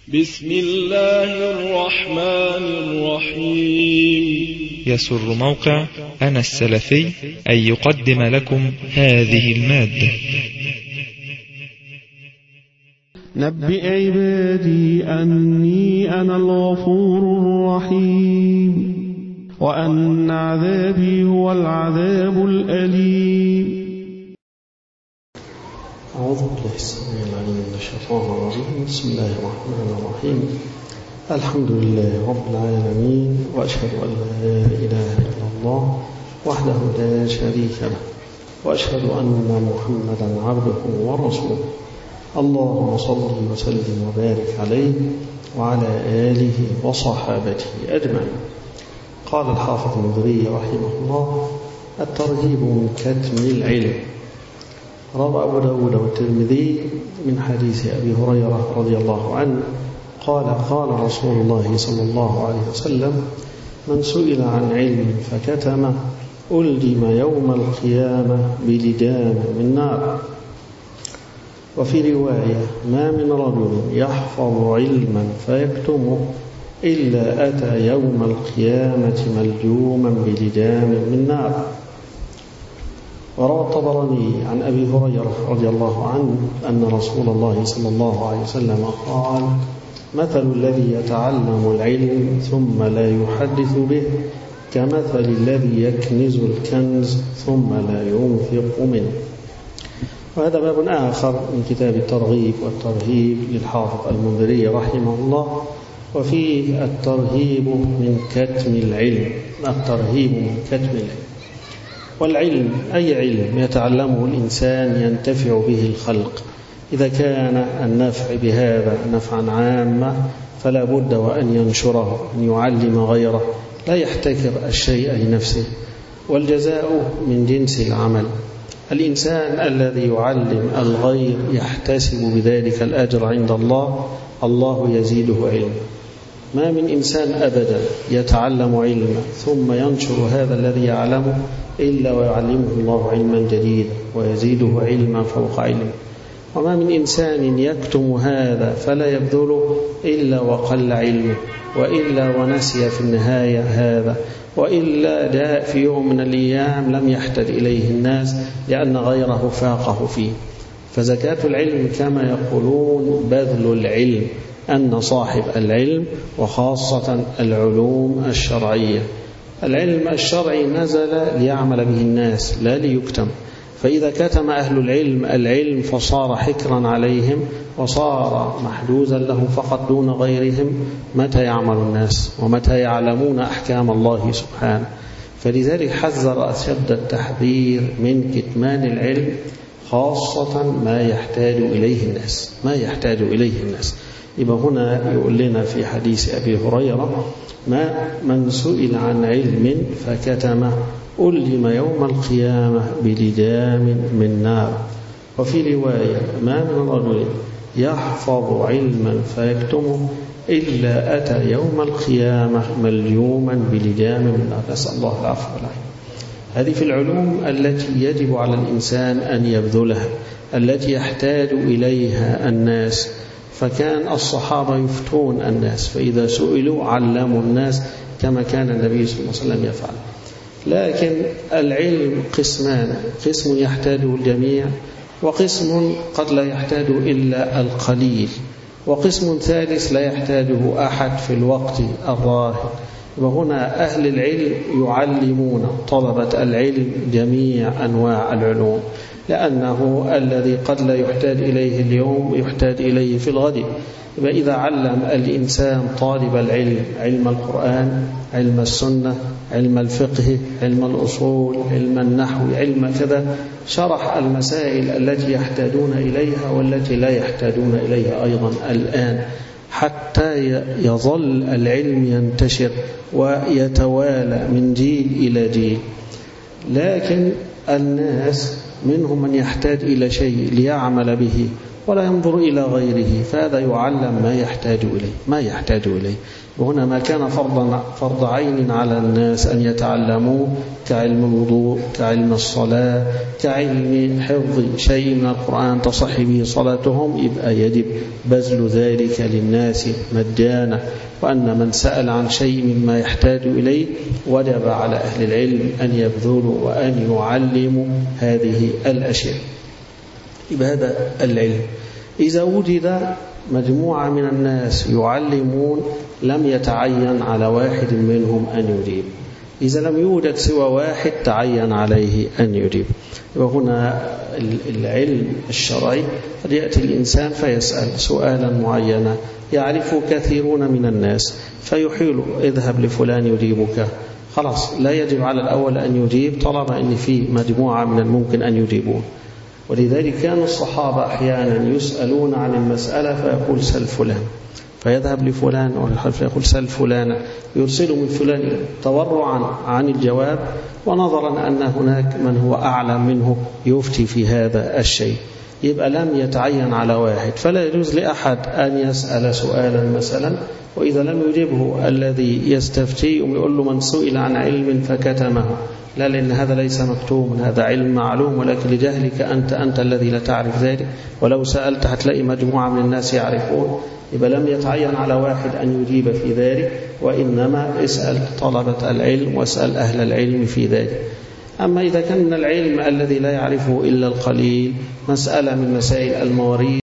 بسم الله الرحمن الرحيم. يسر موقع أنا السلفي أن يقدم لكم هذه المادة. نبئ عبادي أني أنا الغفور الرحيم وأن عذابي هو العذاب الأليم. أعوذ بالله السميع العليم من الشيطان الرجيم. بسم الله الرحمن الرحيم. الحمد لله رب العالمين، وأشهد أن لا إله إلا الله وحده لا شريك له، وأشهد أن محمدا عبده ورسوله. اللهم صل وسلم وبارك عليه وعلى آله وصحابته أجمعين. قال الحافظ المنذري رحمه الله: الترهيب من كتم العلم. روى أبو داود والترمذي من حديث أبي هريرة رضي الله عنه قال: قال رسول الله صلى الله عليه وسلم: من سئل عن علم فكتمه ألجم يوم القيامة بلجام من نار. وفي رواية: ما من رجل يحفظ علما فيكتمه إلا أتى يوم القيامة ملجوما بلجام من نار. وروى الطبراني عن أبي هريرة رضي الله عنه أن رسول الله صلى الله عليه وسلم قال: مثل الذي يتعلم العلم ثم لا يحدث به كمثل الذي يكنز الكنز ثم لا ينفق منه. وهذا باب آخر من كتاب الترغيب والترهيب للحافظ المنذري رحمه الله، وفيه الترهيب من كتم العلم. الترهيب من كتم العلم. والعلم أي علم يتعلمه الإنسان ينتفع به الخلق. إذا كان النفع بهذا نفعا عاما فلا بد وأن ينشره، أن يعلم غيره، لا يحتكر الشيء لنفسه، والجزاء من جنس العمل. الإنسان الذي يعلم الغير يحتسب بذلك الأجر عند الله، الله يزيده علما. ما من إنسان أبدا يتعلم علما ثم ينشر هذا الذي يعلمه إلا ويعلمه الله علما جديدا ويزيده علما فوق علمه. وما من إنسان يكتم هذا فلا يبذله إلا وقل علمه، وإلا ونسي في النهاية هذا، وإلا جاء في يوم من الأيام لم يحتج إليه الناس لأن غيره فاقه فيه. فزكاة العلم كما يقولون بذل العلم، أن صاحب العلم وخاصة العلوم الشرعية. العلم الشرعي نزل ليعمل به الناس لا ليكتم، فإذا كتم أهل العلم فصار حكرا عليهم وصار محجوزا لهم فقط دون غيرهم. متى يعمل الناس ومتى يعلمون أحكام الله سبحانه؟ فلذلك حذر أشد التحذير من كتمان العلم، خاصة ما يحتاج إليه الناس. يبقى هنا يقول لنا في حديث أبي هريرة: من سئل عن علم فكتمه ألجم يوم القيامة بلجام من نار. وفي رواية: ما من رجل يحفظ علما فيكتمه إلا أتى يوم القيامة ملجوما بلجام من نار. نسأل الله العفو والعافية. هذه في العلوم التي يجب على الإنسان أن يبذلها، التي يحتاج إليها الناس. فكان الصحابة يفتون الناس، فإذا سئلوا علموا الناس كما كان النبي صلى الله عليه وسلم يفعل. لكن العلم قسمان: قسم يحتاجه الجميع، وقسم قد لا يحتاجه إلا القليل، وقسم ثالث لا يحتاجه أحد في الوقت الراهن. وهنا أهل العلم يعلمون طلبة العلم جميع أنواع العلوم، لأنه الذي قد لا يحتاج إليه اليوم يحتاج إليه في الغد. إذا علم الإنسان طالب العلم علم القرآن، علم السنة، علم الفقه، علم الأصول، علم النحو، علم كذا، شرح المسائل التي يحتاجون إليها والتي لا يحتاجون إليها أيضا الآن، حتى يظل العلم ينتشر ويتوالى من جيل إلى جيل. لكن الناس منهم من يحتاج إلى شيء ليعمل به، ولا ينظر إلى غيره، فهذا يعلم ما يحتاج إليه. وهنا ما كان فرض عين على الناس أن يتعلموه كعلم الوضوء، كعلم الصلاة، كعلم حفظ شيء من القرآن تصح به صلاتهم، يبقى يجب بذل ذلك للناس مجانا. وأن من سأل عن شيء مما يحتاج إليه وجب على أهل العلم أن يبذلوا وأن يعلموا هذه الأشياء. يبقى هذا العلم. إذا وجد مجموعة من الناس يعلمون لم يتعين على واحد منهم أن يجيب. إذا لم يوجد سوى واحد تعين عليه أن يجيب. وهنا العلم الشرعي قد يأتي الإنسان فيسأل سؤالا معينا يعرفه كثيرون من الناس فيحيل اذهب لفلان يجيبك، خلاص لا يجب على الأول أن يجيب طالما أن في مجموعة من الممكن أن يجيبون. ولذلك كان الصحابة أحيانا يسألون عن المسألة فيقول سل فلان، فيذهب لفلان ويقول سل فلان، يرسل من فلان تورعا عن الجواب ونظرا أن هناك من هو أعلم منه يفتي في هذا الشيء. يبقى لم يتعين على واحد، فلا يجوز لأحد أن يسأل سؤالا مثلا وإذا لم يجيبه الذي يستفتي يقول له من سئل عن علم فكتمه، لا، لأن هذا ليس مكتوم، هذا علم معلوم، ولكن لجهلك أنت الذي لا تعرف ذلك، ولو سألت هتلاقي مجموعة من الناس يعرفون. يبقى لم يتعين على واحد أن يجيب في ذلك، وإنما اسأل طلبة العلم واسأل أهل العلم في ذلك. أما إذا كان العلم الذي لا يعرفه إلا القليل مسألة من مسائل المواريث